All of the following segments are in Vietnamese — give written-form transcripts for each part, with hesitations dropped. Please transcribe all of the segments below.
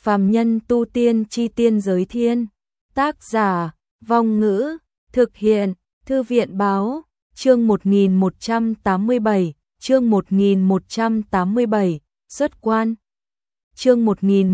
Phàm nhân tu tiên chi tiên giới thiên. Tác giả, Vong Ngữ, thực hiện, Thư viện Báo, chương 1187, chương 1187, xuất quan. Chương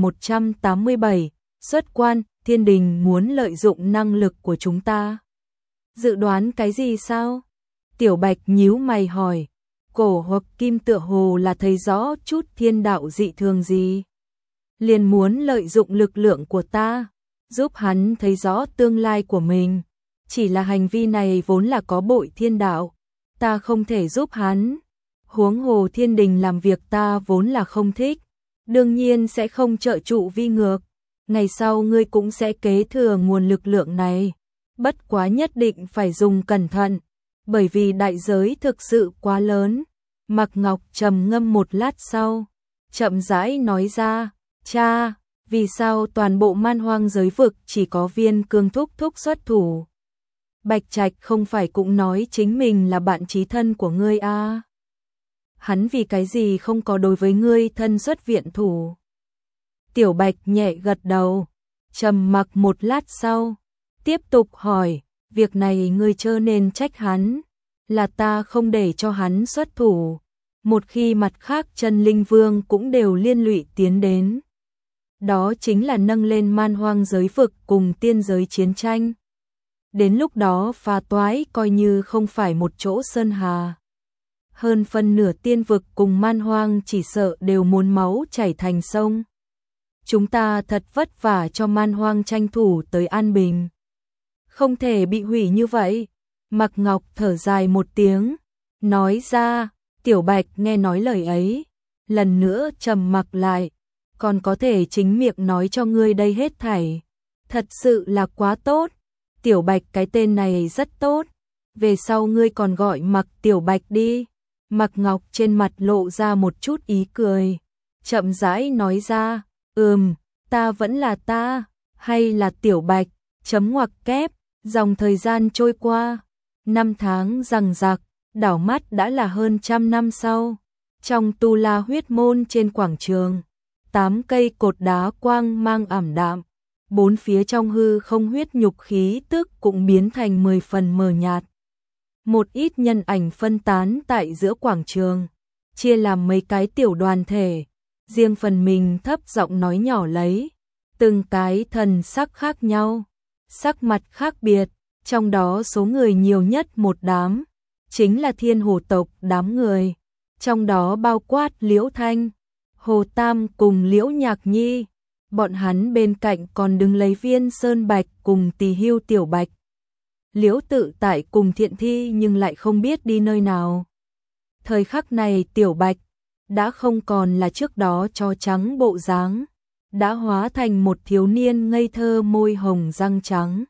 1187, xuất quan, thiên đình muốn lợi dụng năng lực của chúng ta. Dự đoán cái gì sao? Tiểu Bạch nhíu mày hỏi. Cổ Hoặc Kim tựa hồ là thấy rõ chút thiên đạo dị thường gì. Liền muốn lợi dụng lực lượng của ta, giúp hắn thấy rõ tương lai của mình. Chỉ là hành vi này vốn là có bội thiên đạo, ta không thể giúp hắn. Huống hồ thiên đình làm việc ta vốn là không thích, đương nhiên sẽ không trợ trụ vi ngược. Ngày sau ngươi cũng sẽ kế thừa nguồn lực lượng này, bất quá nhất định phải dùng cẩn thận, bởi vì đại giới thực sự quá lớn. Mạc Ngọc trầm ngâm một lát sau, chậm rãi nói ra, cha, vì sao toàn bộ Man Hoang giới vực chỉ có Viên Cương thúc thúc xuất thủ? Bạch Trạch không phải cũng nói chính mình là bạn chí thân của ngươi à? Hắn vì cái gì không có đối với ngươi thân xuất viện thủ? Tiểu Bạch nhẹ gật đầu, trầm mặc một lát sau, tiếp tục hỏi, việc này ngươi chớ nên trách hắn, là ta không để cho hắn xuất thủ. Một khi mặt khác chân linh vương cũng đều liên lụy tiến đến, đó chính là nâng lên Man Hoang giới vực cùng tiên giới chiến tranh. Đến lúc đó phá toái coi như không phải một chỗ sơn hà. Hơn phân nửa tiên vực cùng Man Hoang chỉ sợ đều muốn máu chảy thành sông. Chúng ta thật vất vả cho Man Hoang tranh thủ tới an bình, không thể bị hủy như vậy. Mạc Ngọc thở dài một tiếng, nói ra. Tiểu Bạch nghe nói lời ấy, lần nữa trầm mặc lại, còn có thể chính miệng nói cho ngươi đây hết thảy, thật sự là quá tốt. Tiểu Bạch cái tên này rất tốt, về sau ngươi còn gọi Mạc Tiểu Bạch đi. Mạc Ngọc trên mặt lộ ra một chút ý cười, chậm rãi nói ra, ta vẫn là ta, hay là Tiểu Bạch, chấm ngoặc kép. Dòng thời gian trôi qua, năm tháng giằng giặc, đảo mắt đã là hơn 100 năm sau. Trong Tu La huyết môn trên quảng trường, 8 cây cột đá quang mang ảm đạm, bốn phía trong hư không huyết nhục khí tức cũng biến thành 10 phần mờ nhạt. Một ít nhân ảnh phân tán tại giữa quảng trường, chia làm mấy cái tiểu đoàn thể, riêng phần mình thấp giọng nói nhỏ lấy, từng cái thần sắc khác nhau, sắc mặt khác biệt, trong đó số người nhiều nhất một đám chính là Thiên Hồ tộc đám người, trong đó bao quát Liễu Thanh, Hồ Tam cùng Liễu Nhạc Nhi, bọn hắn bên cạnh còn đứng lấy Viên Sơn Bạch cùng Tỳ Hưu Tiểu Bạch. Liễu Tự Tại cùng Thiện Thi nhưng lại không biết đi nơi nào. Thời khắc này Tiểu Bạch đã không còn là trước đó tro trắng bộ dáng, đã hóa thành một thiếu niên ngây thơ môi hồng răng trắng.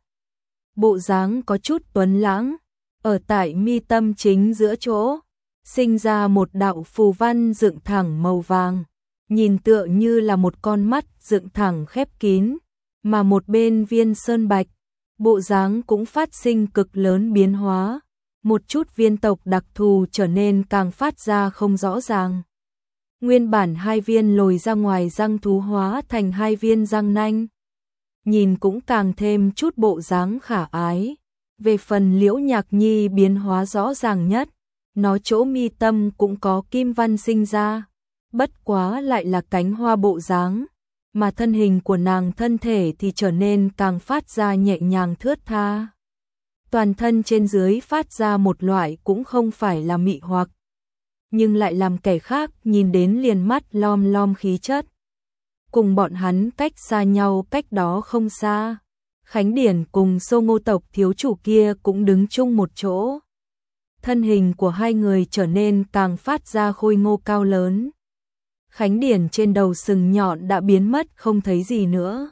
Bộ dáng có chút tuấn lãng, ở tại mi tâm chính giữa chỗ, sinh ra một đạo phù văn dựng thẳng màu vàng, nhìn tựa như là một con mắt dựng thẳng khép kín, mà một bên Viên Sơn Bạch, bộ dáng cũng phát sinh cực lớn biến hóa, một chút viên tộc đặc thù trở nên càng phát ra không rõ ràng. Nguyên bản hai viên lồi ra ngoài răng thú hóa thành hai viên răng nanh, nhìn cũng càng thêm chút bộ dáng khả ái. Về phần Liễu Nhạc Nhi biến hóa rõ ràng nhất, nó chỗ mi tâm cũng có kim văn sinh ra, bất quá lại là cánh hoa bộ dáng, mà thân hình của nàng thân thể thì trở nên càng phát ra nhẹ nhàng thướt tha. Toàn thân trên dưới phát ra một loại cũng không phải là mị hoặc, nhưng lại làm kẻ khác nhìn đến liền mắt lom lom khí chất. Cùng bọn hắn cách xa nhau cách đó không xa, Khánh Điển cùng Sô Ngô tộc thiếu chủ kia cũng đứng chung một chỗ. Thân hình của hai người trở nên càng phát ra khôi ngô cao lớn. Khánh Điển trên đầu sừng nhọn đã biến mất không thấy gì nữa.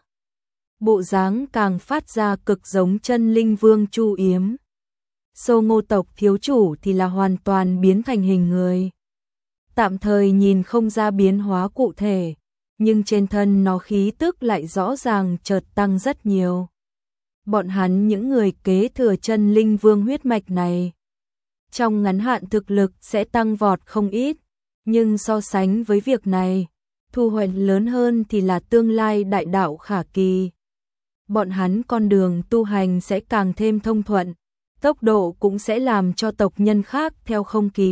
Bộ dáng càng phát ra cực giống chân linh vương Chu Yếm. Sô Ngô tộc thiếu chủ thì là hoàn toàn biến thành hình người. Tạm thời nhìn không ra biến hóa cụ thể, nhưng trên thân nó khí tức lại rõ ràng chợt tăng rất nhiều. Bọn hắn những người kế thừa chân linh vương huyết mạch này, trong ngắn hạn thực lực sẽ tăng vọt không ít, nhưng so sánh với việc này, thu hoạch lớn hơn thì là tương lai đại đạo khả kỳ. Bọn hắn con đường tu hành sẽ càng thêm thông thuận, tốc độ cũng sẽ làm cho tộc nhân khác theo không kịp.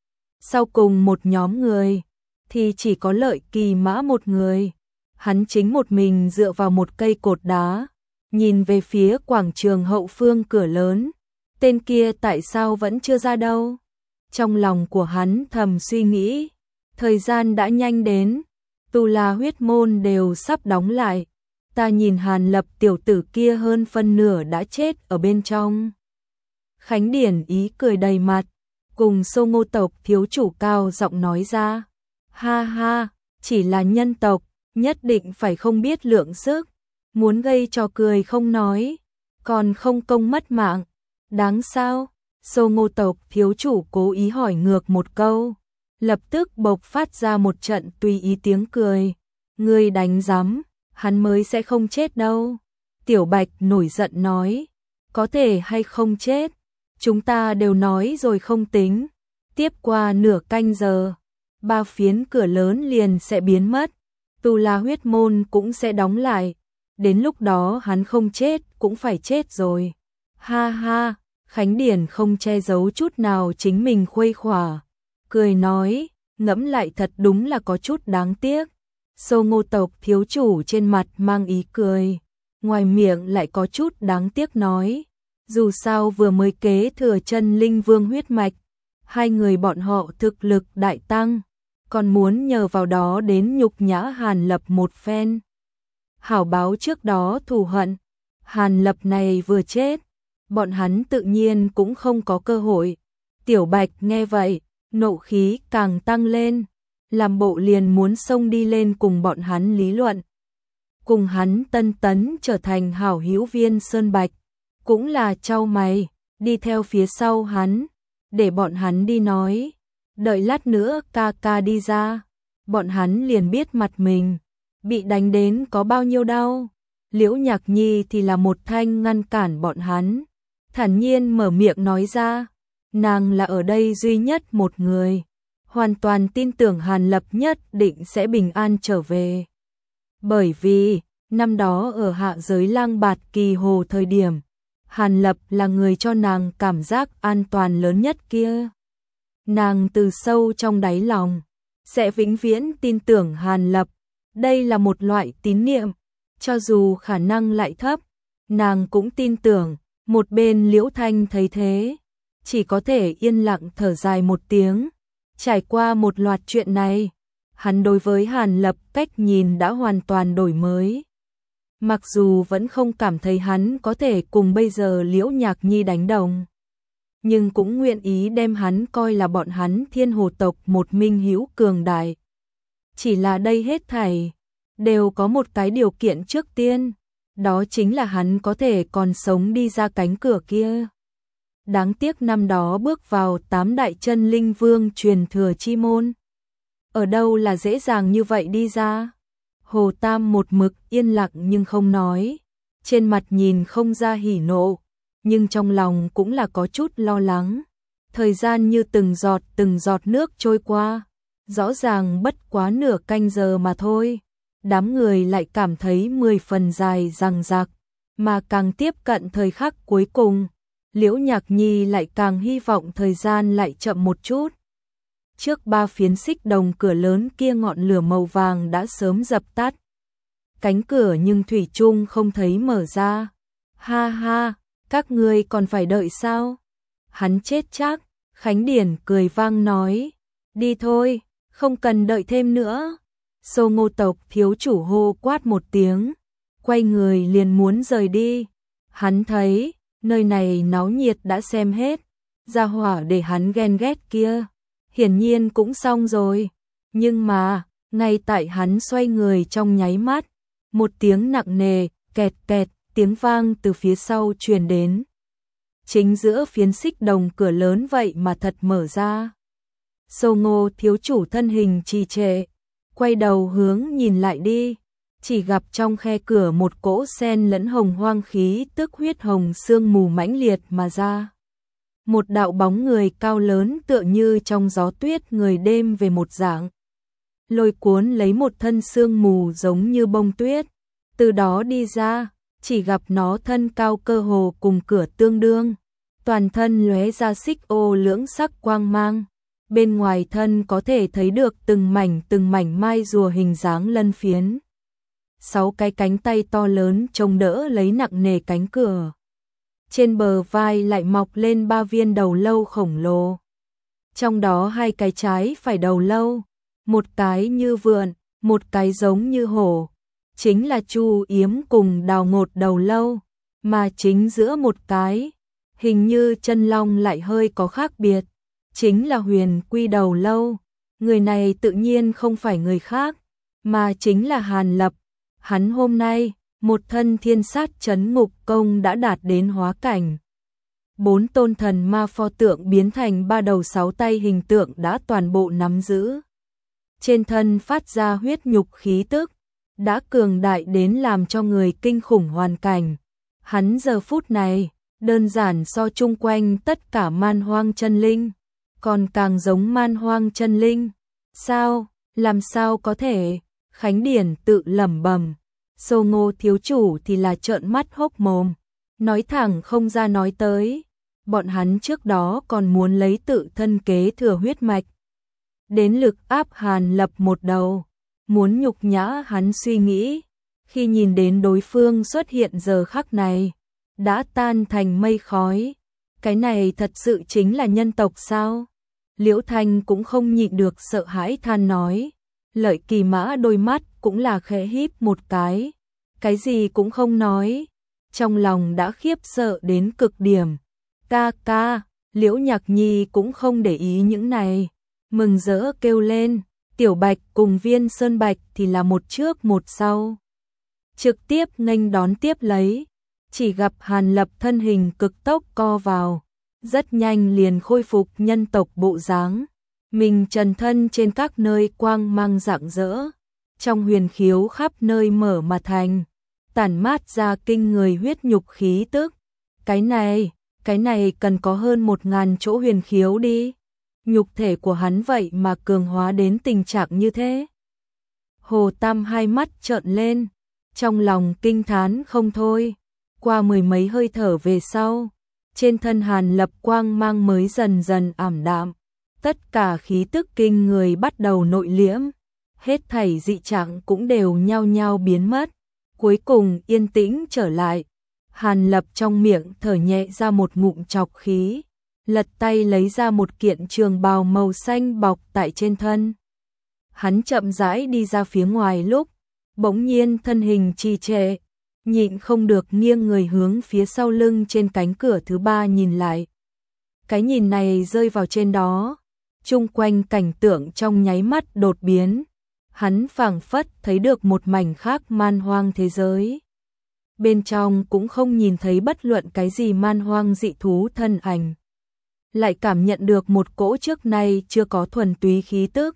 Sau cùng một nhóm người, thì chỉ có Lợi Kỳ Mã một người. Hắn chính một mình dựa vào một cây cột đá, nhìn về phía quảng trường hậu phương cửa lớn. Tên kia tại sao vẫn chưa ra đâu? Trong lòng của hắn thầm suy nghĩ, thời gian đã nhanh đến, Tu La huyết môn đều sắp đóng lại. Ta nhìn Hàn Lập tiểu tử kia hơn phân nửa đã chết ở bên trong. Khánh Điển ý cười đầy mặt, cùng Sô Ngô tộc thiếu chủ cao giọng nói ra. Ha ha, chỉ là nhân tộc, nhất định phải không biết lượng sức, muốn gây trò cười không nói, còn không công mất mạng. Đáng sao? Sô Ngô tộc thiếu chủ cố ý hỏi ngược một câu, lập tức bộc phát ra một trận tùy ý tiếng cười. Ngươi đánh rắm, hắn mới sẽ không chết đâu. Tiểu Bạch nổi giận nói, có thể hay không chết, chúng ta đều nói rồi không tính. Tiếp qua nửa canh giờ, 3 phiến cửa lớn liền sẽ biến mất, Tu La huyết môn cũng sẽ đóng lại. Đến lúc đó hắn không chết cũng phải chết rồi. Ha ha, Khánh Điển không che giấu chút nào chính mình khuây khỏa, cười nói, ngẫm lại thật đúng là có chút đáng tiếc. Sô Ngô tộc thiếu chủ trên mặt mang ý cười, ngoài miệng lại có chút đáng tiếc nói, dù sao vừa mới kế thừa chân linh vương huyết mạch, hai người bọn họ thực lực đại tăng, còn muốn nhờ vào đó đến nhục nhã Hàn Lập một phen. Hảo báo trước đó thù hận, Hàn Lập này vừa chết, bọn hắn tự nhiên cũng không có cơ hội. Tiểu Bạch nghe vậy, nộ khí càng tăng lên, làm bộ liền muốn xông đi lên cùng bọn hắn lý luận. Cùng hắn tân tấn trở thành hảo hữu Viên Sơn Bạch, cũng là chau mày, đi theo phía sau hắn, để bọn hắn đi nói, đợi lát nữa ca ca đi ra, bọn hắn liền biết mặt mình, bị đánh đến có bao nhiêu đau. Liễu Nhạc Nhi thì là một thanh ngăn cản bọn hắn, thản nhiên mở miệng nói ra, nàng là ở đây duy nhất một người, hoàn toàn tin tưởng Hàn Lập nhất định sẽ bình an trở về. Bởi vì, năm đó ở hạ giới Lang Bạt Kỳ Hồ thời điểm, Hàn Lập là người cho nàng cảm giác an toàn lớn nhất kia. Nàng từ sâu trong đáy lòng, sẽ vĩnh viễn tin tưởng Hàn Lập, đây là một loại tín niệm, cho dù khả năng lại thấp, nàng cũng tin tưởng. Một bên Liễu Thanh thấy thế, chỉ có thể yên lặng thở dài một tiếng. Trải qua một loạt chuyện này, hắn đối với Hàn Lập cách nhìn đã hoàn toàn đổi mới. Mặc dù vẫn không cảm thấy hắn có thể cùng bây giờ Liễu Nhạc Nhi đánh đồng, nhưng cũng nguyện ý đem hắn coi là bọn hắn Thiên Hồ tộc một minh hữu cường đại. Chỉ là đây hết thảy đều có một cái điều kiện trước tiên, đó chính là hắn có thể còn sống đi ra cánh cửa kia. Đáng tiếc năm đó bước vào 8 đại chân linh vương truyền thừa chi môn, ở đâu là dễ dàng như vậy đi ra. Hồ Tam một mực yên lặng nhưng không nói, trên mặt nhìn không ra hỉ nộ, nhưng trong lòng cũng là có chút lo lắng. Thời gian như từng giọt nước trôi qua, rõ ràng bất quá nửa canh giờ mà thôi. Đám người lại cảm thấy 10 phần dài dằng dặc, mà càng tiếp cận thời khắc cuối cùng, Liễu Nhạc Nhi lại càng hy vọng thời gian lại chậm một chút. Trước 3 phiến xích đồng cửa lớn kia ngọn lửa màu vàng đã sớm dập tắt. Cánh cửa nhưng thủy chung không thấy mở ra. Ha ha, các ngươi còn phải đợi sao? Hắn chết chắc, Khánh Điển cười vang nói. Đi thôi, không cần đợi thêm nữa. Sô Ngô tộc thiếu chủ hô quát một tiếng, quay người liền muốn rời đi. Hắn thấy, nơi này náo nhiệt đã xem hết, gia hỏa để hắn ghen ghét kia, hiển nhiên cũng xong rồi. Nhưng mà, ngay tại hắn xoay người trong nháy mắt, một tiếng nặng nề, kẹt kẹt, tiếng vang từ phía sau truyền đến. Chính giữa phiến xích đồng cửa lớn vậy mà thật mở ra. Sô Ngô thiếu chủ thân hình trì trệ, quay đầu hướng nhìn lại đi, chỉ gặp trong khe cửa một cỗ sen lẫn hồng hoang khí tức huyết hồng sương mù mãnh liệt mà ra. Một đạo bóng người cao lớn tựa như trong gió tuyết người đêm về một dạng. lôi cuốn lấy một thân sương mù giống như bông tuyết, từ đó đi ra, chỉ gặp nó thân cao cơ hồ cùng cửa tương đương, toàn thân lóe ra xích ô lưỡng sắc quang mang, bên ngoài thân có thể thấy được từng mảnh mai rùa hình dáng lân phiến. 6 cái cánh tay to lớn chống đỡ lấy nặng nề cánh cửa. Trên bờ vai lại mọc lên 3 viên đầu lâu khổng lồ. Trong đó 2 cái trái phải đầu lâu, một cái như vượn, một cái giống như hổ, chính là Chu Yếm cùng Đào Ngột đầu lâu, mà chính giữa một cái, hình như chân long lại hơi có khác biệt, chính là Huyền Quy đầu lâu. Người này tự nhiên không phải người khác, mà chính là Hàn Lập. Hắn hôm nay, một thân thiên sát chấn ngục công đã đạt đến hóa cảnh. 4 tôn thần ma pho tượng biến thành 3 đầu 6 tay hình tượng đã toàn bộ nắm giữ. Trên thân phát ra huyết nhục khí tức, đã cường đại đến làm cho người kinh khủng hoàn cảnh. Hắn giờ phút này, đơn giản so chung quanh tất cả man hoang chân linh, còn càng giống man hoang chân linh. Sao, làm sao có thể? Khánh Điển tự lẩm bẩm. Sô Ngô thiếu chủ thì là trợn mắt hốc mồm, nói thẳng không ra nói tới. Bọn hắn trước đó còn muốn lấy tự thân kế thừa huyết mạch, đến lực áp Hàn Lập một đầu, muốn nhục nhã hắn suy nghĩ. Khi nhìn đến đối phương xuất hiện giờ khắc này, đã tan thành mây khói. Cái này thật sự chính là nhân tộc sao? Liễu Thanh cũng không nhịn được sợ hãi than nói. Lợi Kỳ Mã đôi mắt cũng là khẽ híp một cái gì cũng không nói, trong lòng đã khiếp sợ đến cực điểm. Ca, Liễu Nhạc Nhi cũng không để ý những này, mừng rỡ kêu lên. Tiểu Bạch cùng Viên Sơn Bạch thì là một trước một sau, trực tiếp nghênh đón tiếp lấy. Chỉ gặp Hàn Lập thân hình cực tốc co vào, rất nhanh liền khôi phục nhân tộc bộ dáng. Mình trần thân trên các nơi quang mang rạng rỡ, trong huyền khiếu khắp nơi mở mà thành, tản mát ra kinh người huyết nhục khí tức. Cái này cần có hơn 1000 chỗ huyền khiếu đi. Nhục thể của hắn vậy mà cường hóa đến tình trạng như thế. Hồ Tam hai mắt trợn lên, trong lòng kinh thán không thôi. Qua 10 mấy hơi thở về sau, trên thân Hàn Lập quang mang mới dần dần ảm đạm. Tất cả khí tức kinh người bắt đầu nội liễm, hết thảy dị trạng cũng đều nhao nhao biến mất, cuối cùng yên tĩnh trở lại. Hàn Lập trong miệng thở nhẹ ra một ngụm trọc khí, lật tay lấy ra một kiện trường bào màu xanh bọc tại trên thân. Hắn chậm rãi đi ra phía ngoài lúc, bỗng nhiên thân hình trì trệ, nhịn không được nghiêng người hướng phía sau lưng trên cánh cửa thứ 3 nhìn lại. Cái nhìn này rơi vào trên đó, chung quanh cảnh tượng trong nháy mắt đột biến, hắn phảng phất thấy được một mảnh khác man hoang thế giới. Bên trong cũng không nhìn thấy bất luận cái gì man hoang dị thú thân ảnh, lại cảm nhận được một cỗ trước nay chưa có thuần túy khí tức.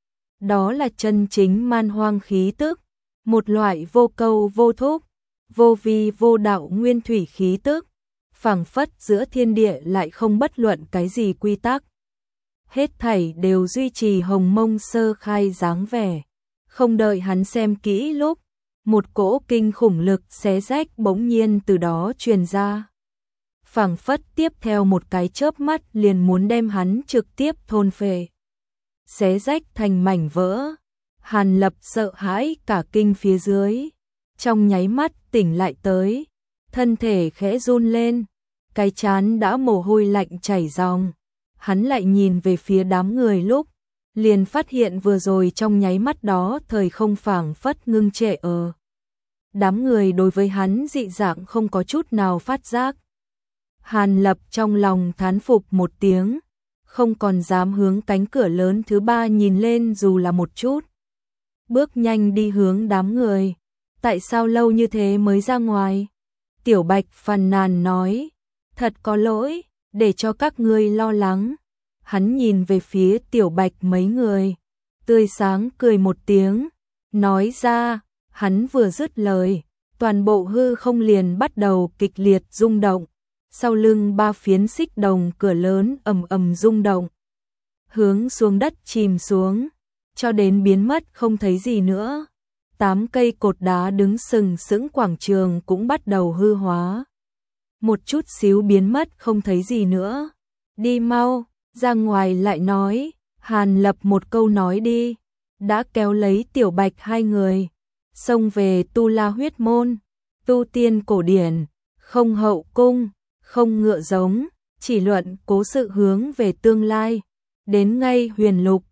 Đó là chân chính man hoang khí tức, một loại vô câu vô thúc, vô vi vô đạo nguyên thủy khí tức, phảng phất giữa thiên địa lại không bất luận cái gì quy tắc. Hết thảy đều duy trì hồng mông sơ khai dáng vẻ. Không đợi hắn xem kỹ lúc, một cỗ kinh khủng lực xé rách bỗng nhiên từ đó truyền ra. Phảng phất tiếp theo một cái chớp mắt liền muốn đem hắn trực tiếp thôn phệ, xé rách thành mảnh vỡ. Hàn Lập sợ hãi cả kinh phía dưới, trong nháy mắt tỉnh lại tới, thân thể khẽ run lên, cái trán đã mồ hôi lạnh chảy ròng. Hắn lại nhìn về phía đám người lúc, liền phát hiện vừa rồi trong nháy mắt đó thời không phảng phất ngưng trệ ở. Đám người đối với hắn dị dạng không có chút nào phát giác. Hàn Lập trong lòng thán phục một tiếng, không còn dám hướng cánh cửa lớn thứ 3 nhìn lên dù là một chút. Bước nhanh đi hướng đám người. Tại sao lâu như thế mới ra ngoài? Tiểu Bạch phàn nàn nói, thật có lỗi, để cho các ngươi lo lắng. Hắn nhìn về phía Tiểu Bạch mấy người, tươi sáng cười một tiếng, nói ra. Hắn vừa dứt lời, toàn bộ hư không liền bắt đầu kịch liệt rung động. Sau lưng 3 phiến xích đồng cửa lớn ầm ầm rung động, hướng xuống đất chìm xuống. cho đến biến mất không thấy gì nữa. 8 cây cột đá đứng sừng sững quảng trường cũng bắt đầu hư hóa. Một chút xíu biến mất không thấy gì nữa. Đi mau, ra ngoài lại nói, Hàn Lập một câu nói đi, đã kéo lấy Tiểu Bạch hai người, xông về Tu La huyết môn, tu tiên cổ điển, không hậu cung, không ngựa giống, chỉ luận cố sự hướng về tương lai, đến ngay huyền lục,